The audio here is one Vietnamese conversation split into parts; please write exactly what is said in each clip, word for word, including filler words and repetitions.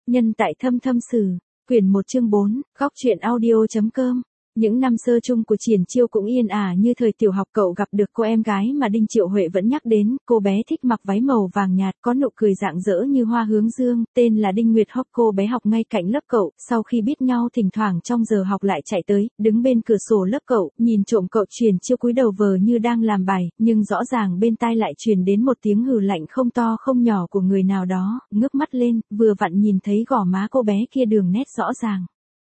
Nhân tại thâm thâm sử, quyển một chương bốn, góc truyện audio.com. Những năm sơ chung của Triển Chiêu cũng yên ả như thời tiểu học, cậu gặp được cô em gái mà Đinh Triệu Huệ vẫn nhắc đến, cô bé thích mặc váy màu vàng nhạt, có nụ cười rạng rỡ như hoa hướng dương, tên là Đinh Nguyệt Hóc. Cô bé học ngay cạnh lớp cậu, sau khi biết nhau thỉnh thoảng trong giờ học lại chạy tới, đứng bên cửa sổ lớp cậu, nhìn trộm cậu. Triển Chiêu cúi đầu vờ như đang làm bài, nhưng rõ ràng bên tai lại truyền đến một tiếng hừ lạnh không to không nhỏ của người nào đó, ngước mắt lên, vừa vặn nhìn thấy gò má cô bé kia đường nét rõ ràng.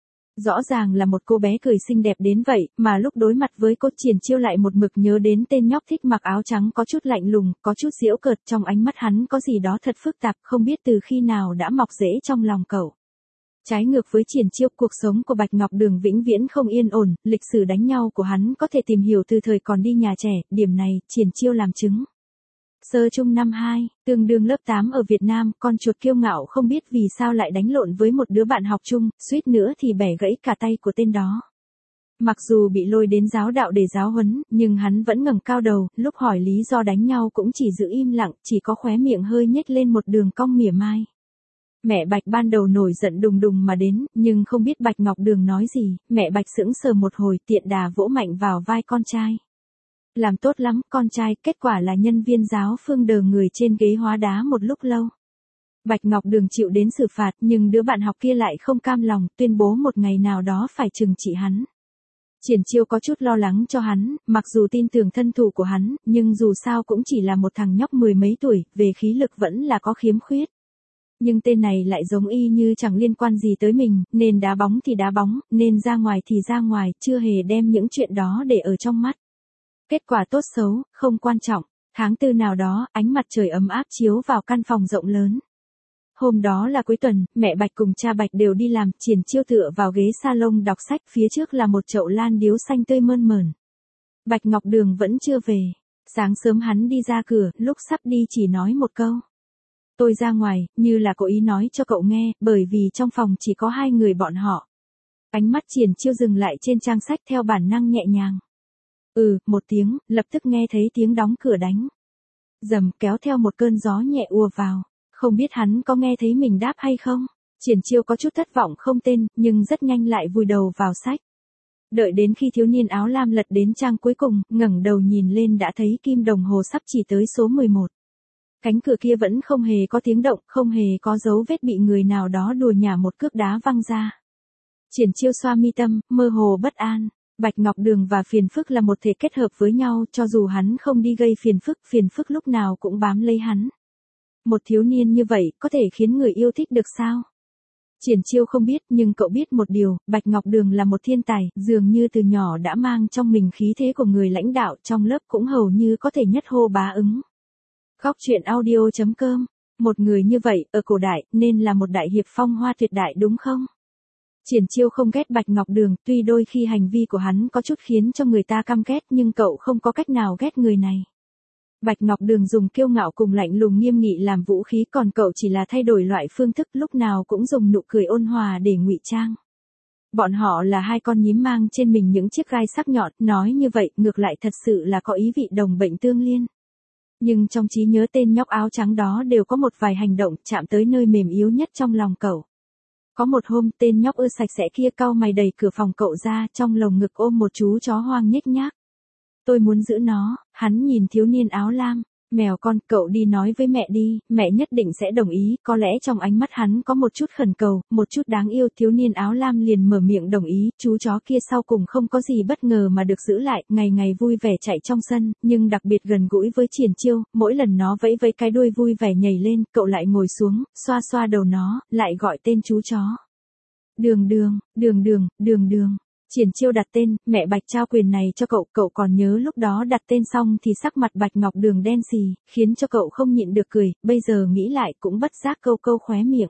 Rõ ràng là một cô bé cười xinh đẹp đến vậy, mà lúc đối mặt với cô, Triển Chiêu lại một mực nhớ đến tên nhóc thích mặc áo trắng, có chút lạnh lùng, có chút giễu cợt, trong ánh mắt hắn có gì đó thật phức tạp, không biết từ khi nào đã mọc rễ trong lòng cậu. Trái ngược với Triển Chiêu, cuộc sống của Bạch Ngọc Đường vĩnh viễn không yên ổn, lịch sử đánh nhau của hắn có thể tìm hiểu từ thời còn đi nhà trẻ, điểm này, Triển Chiêu làm chứng. Sơ chung năm hai, tương đương lớp tám ở Việt Nam, con chuột kiêu ngạo không biết vì sao lại đánh lộn với một đứa bạn học chung, suýt nữa thì bẻ gãy cả tay của tên đó. Mặc dù bị lôi đến giáo đạo để giáo huấn, nhưng hắn vẫn ngẩng cao đầu, lúc hỏi lý do đánh nhau cũng chỉ giữ im lặng, chỉ có khóe miệng hơi nhếch lên một đường cong mỉa mai. Mẹ Bạch ban đầu nổi giận đùng đùng mà đến, nhưng không biết Bạch Ngọc Đường nói gì, mẹ Bạch sững sờ một hồi, tiện đà vỗ mạnh vào vai con trai. Làm tốt lắm, con trai, kết quả là nhân viên giáo phương đờ người trên ghế hóa đá một lúc lâu. Bạch Ngọc Đường chịu đến xử phạt, nhưng đứa bạn học kia lại không cam lòng, tuyên bố một ngày nào đó phải trừng trị hắn. Triển Chiêu có chút lo lắng cho hắn, mặc dù tin tưởng thân thủ của hắn, nhưng dù sao cũng chỉ là một thằng nhóc mười mấy tuổi, về khí lực vẫn là có khiếm khuyết. Nhưng tên này lại giống y như chẳng liên quan gì tới mình, nên đá bóng thì đá bóng, nên ra ngoài thì ra ngoài, chưa hề đem những chuyện đó để ở trong mắt. Kết quả tốt xấu, không quan trọng. Tháng tư nào đó, ánh mặt trời ấm áp chiếu vào căn phòng rộng lớn. Hôm đó là cuối tuần, mẹ Bạch cùng cha Bạch đều đi làm, Triển Chiêu tựa vào ghế salon đọc sách, phía trước là một chậu lan điếu xanh tươi mơn mởn. Bạch Ngọc Đường vẫn chưa về. Sáng sớm hắn đi ra cửa, lúc sắp đi chỉ nói một câu. Tôi ra ngoài, như là cố ý nói cho cậu nghe, bởi vì trong phòng chỉ có hai người bọn họ. Ánh mắt Triển Chiêu dừng lại trên trang sách, theo bản năng nhẹ nhàng. Ừ, một tiếng, lập tức nghe thấy tiếng đóng cửa đánh. Rầm, kéo theo một cơn gió nhẹ ùa vào. Không biết hắn có nghe thấy mình đáp hay không? Triển Chiêu có chút thất vọng không tên, nhưng rất nhanh lại vùi đầu vào sách. Đợi đến khi thiếu niên áo lam lật đến trang cuối cùng, ngẩng đầu nhìn lên đã thấy kim đồng hồ sắp chỉ tới số mười một. Cánh cửa kia vẫn không hề có tiếng động, không hề có dấu vết bị người nào đó đùa nhả một cước đá văng ra. Triển Chiêu xoa mi tâm, mơ hồ bất an. Bạch Ngọc Đường và phiền phức là một thể kết hợp với nhau, cho dù hắn không đi gây phiền phức, phiền phức lúc nào cũng bám lấy hắn. Một thiếu niên như vậy, có thể khiến người yêu thích được sao? Triển Chiêu không biết, nhưng cậu biết một điều, Bạch Ngọc Đường là một thiên tài, dường như từ nhỏ đã mang trong mình khí thế của người lãnh đạo, trong lớp cũng hầu như có thể nhất hô bá ứng. Góc truyện audio.com. Một người như vậy, ở cổ đại, nên là một đại hiệp phong hoa tuyệt đại đúng không? Triển Chiêu không ghét Bạch Ngọc Đường, tuy đôi khi hành vi của hắn có chút khiến cho người ta căm ghét, nhưng cậu không có cách nào ghét người này. Bạch Ngọc Đường dùng kiêu ngạo cùng lạnh lùng nghiêm nghị làm vũ khí, còn cậu chỉ là thay đổi loại phương thức, lúc nào cũng dùng nụ cười ôn hòa để ngụy trang. Bọn họ là hai con nhím mang trên mình những chiếc gai sắc nhọn, nói như vậy, ngược lại thật sự là có ý vị đồng bệnh tương liên. Nhưng trong trí nhớ tên nhóc áo trắng đó đều có một vài hành động chạm tới nơi mềm yếu nhất trong lòng cậu. Có một hôm, tên nhóc ưa sạch sẽ kia cau mày đẩy cửa phòng cậu ra, trong lồng ngực ôm một chú chó hoang nhếch nhác. Tôi muốn giữ nó. Hắn nhìn thiếu niên áo lam. Mèo con, cậu đi nói với mẹ đi, mẹ nhất định sẽ đồng ý. Có lẽ trong ánh mắt hắn có một chút khẩn cầu, một chút đáng yêu. Thiếu niên áo lam liền mở miệng đồng ý. Chú chó kia sau cùng không có gì bất ngờ mà được giữ lại, ngày ngày vui vẻ chạy trong sân, nhưng đặc biệt gần gũi với Triển Chiêu. Mỗi lần nó vẫy vẫy cái đuôi vui vẻ nhảy lên, cậu lại ngồi xuống, xoa xoa đầu nó, lại gọi tên chú chó. Đường đường, đường đường, đường đường. Triển Chiêu đặt tên, mẹ Bạch trao quyền này cho cậu, cậu còn nhớ lúc đó đặt tên xong thì sắc mặt Bạch Ngọc Đường đen xì, khiến cho cậu không nhịn được cười, bây giờ nghĩ lại cũng bất giác câu câu khóe miệng.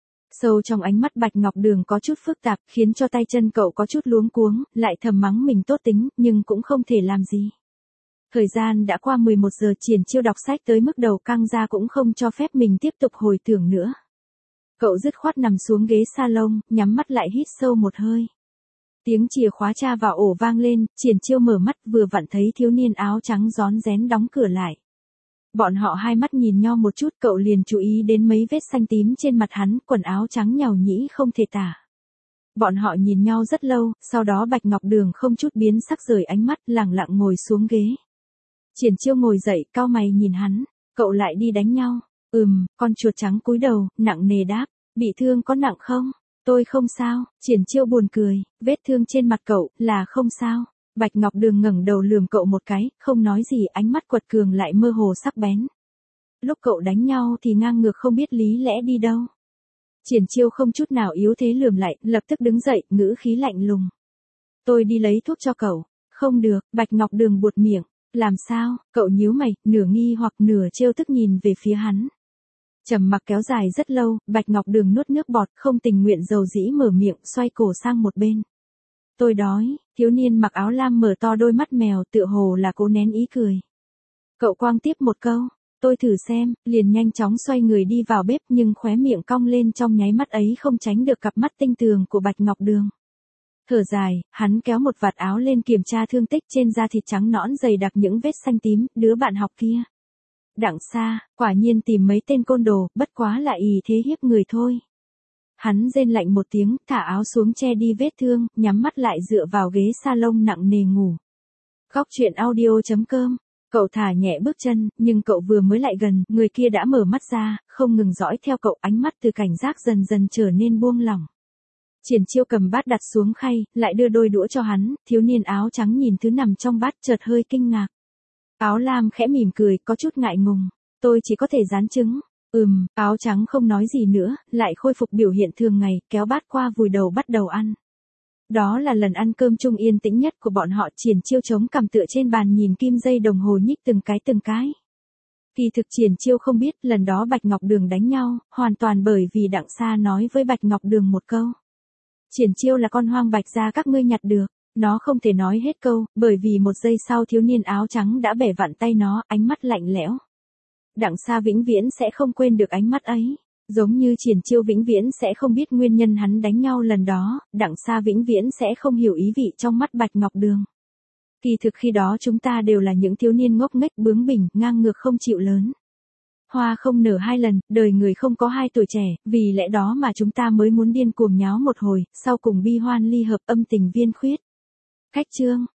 Sâu trong ánh mắt Bạch Ngọc Đường có chút phức tạp, khiến cho tay chân cậu có chút luống cuống, lại thầm mắng mình tốt tính, nhưng cũng không thể làm gì. Thời gian đã qua mười một giờ, Triển Chiêu đọc sách tới mức đầu căng ra cũng không cho phép mình tiếp tục hồi tưởng nữa. Cậu dứt khoát nằm xuống ghế salon, nhắm mắt lại hít sâu một hơi. Tiếng chìa khóa tra vào ổ vang lên, Triển Chiêu mở mắt vừa vặn thấy thiếu niên áo trắng rón rén đóng cửa lại. Bọn họ hai mắt nhìn nhau một chút, cậu liền chú ý đến mấy vết xanh tím trên mặt hắn, quần áo trắng nhàu nhĩ không thể tả. Bọn họ nhìn nhau rất lâu, sau đó Bạch Ngọc Đường không chút biến sắc rời ánh mắt, lẳng lặng ngồi xuống ghế. Triển Chiêu ngồi dậy, cau mày nhìn hắn, cậu lại đi đánh nhau. Ừm, con chuột trắng cúi đầu, nặng nề đáp, bị thương có nặng không? Tôi không sao. Triển Chiêu buồn cười, vết thương trên mặt cậu, là không sao. Bạch Ngọc Đường ngẩng đầu lườm cậu một cái, không nói gì, ánh mắt quật cường lại mơ hồ sắc bén. Lúc cậu đánh nhau thì ngang ngược không biết lý lẽ đi đâu. Triển Chiêu không chút nào yếu thế lườm lại, lập tức đứng dậy, ngữ khí lạnh lùng. Tôi đi lấy thuốc cho cậu. Không được. Bạch Ngọc Đường buột miệng. Làm sao? Cậu nhíu mày, nửa nghi hoặc nửa trêu tức nhìn về phía hắn. Trầm mặc kéo dài rất lâu, Bạch Ngọc Đường nuốt nước bọt, không tình nguyện dầu dĩ mở miệng, xoay cổ sang một bên. Tôi đói. Thiếu niên mặc áo lam mở to đôi mắt mèo, tựa hồ là cố nén ý cười. Cậu quang tiếp một câu, tôi thử xem, liền nhanh chóng xoay người đi vào bếp, nhưng khóe miệng cong lên trong nháy mắt ấy không tránh được cặp mắt tinh tường của Bạch Ngọc Đường. Thở dài, hắn kéo một vạt áo lên kiểm tra thương tích trên da thịt trắng nõn dày đặc những vết xanh tím, đứa bạn học kia. Đặng Sa, quả nhiên tìm mấy tên côn đồ, bất quá là ỷ thế hiếp người thôi. Hắn rên lạnh một tiếng, thả áo xuống che đi vết thương, nhắm mắt lại dựa vào ghế salon nặng nề ngủ. Góc truyện audio chấm com. Cậu thả nhẹ bước chân, nhưng cậu vừa mới lại gần, người kia đã mở mắt ra, không ngừng dõi theo cậu, ánh mắt từ cảnh giác dần dần trở nên buông lỏng. Triển Chiêu cầm bát đặt xuống khay, lại đưa đôi đũa cho hắn, thiếu niên áo trắng nhìn thứ nằm trong bát chợt hơi kinh ngạc. Áo lam khẽ mỉm cười, có chút ngại ngùng. Tôi chỉ có thể rán trứng. Ừm, áo trắng không nói gì nữa, lại khôi phục biểu hiện thường ngày, kéo bát qua vùi đầu bắt đầu ăn. Đó là lần ăn cơm chung yên tĩnh nhất của bọn họ. Triển Chiêu chống cằm tựa trên bàn nhìn kim dây đồng hồ nhích từng cái từng cái. Kỳ thực Triển Chiêu không biết, lần đó Bạch Ngọc Đường đánh nhau, hoàn toàn bởi vì Đặng Sa nói với Bạch Ngọc Đường một câu. Triển Chiêu là con hoang Bạch gia các ngươi nhặt được. Nó không thể nói hết câu, bởi vì một giây sau thiếu niên áo trắng đã bẻ vặn tay nó, ánh mắt lạnh lẽo. Đặng Sa vĩnh viễn sẽ không quên được ánh mắt ấy. Giống như Triển Chiêu vĩnh viễn sẽ không biết nguyên nhân hắn đánh nhau lần đó, Đặng Sa vĩnh viễn sẽ không hiểu ý vị trong mắt Bạch Ngọc Đường. Kỳ thực khi đó chúng ta đều là những thiếu niên ngốc nghếch bướng bỉnh, ngang ngược không chịu lớn. Hoa không nở hai lần, đời người không có hai tuổi trẻ, vì lẽ đó mà chúng ta mới muốn điên cuồng nháo một hồi, sau cùng bi hoan ly hợp, âm tình viên khuyết. Khách chương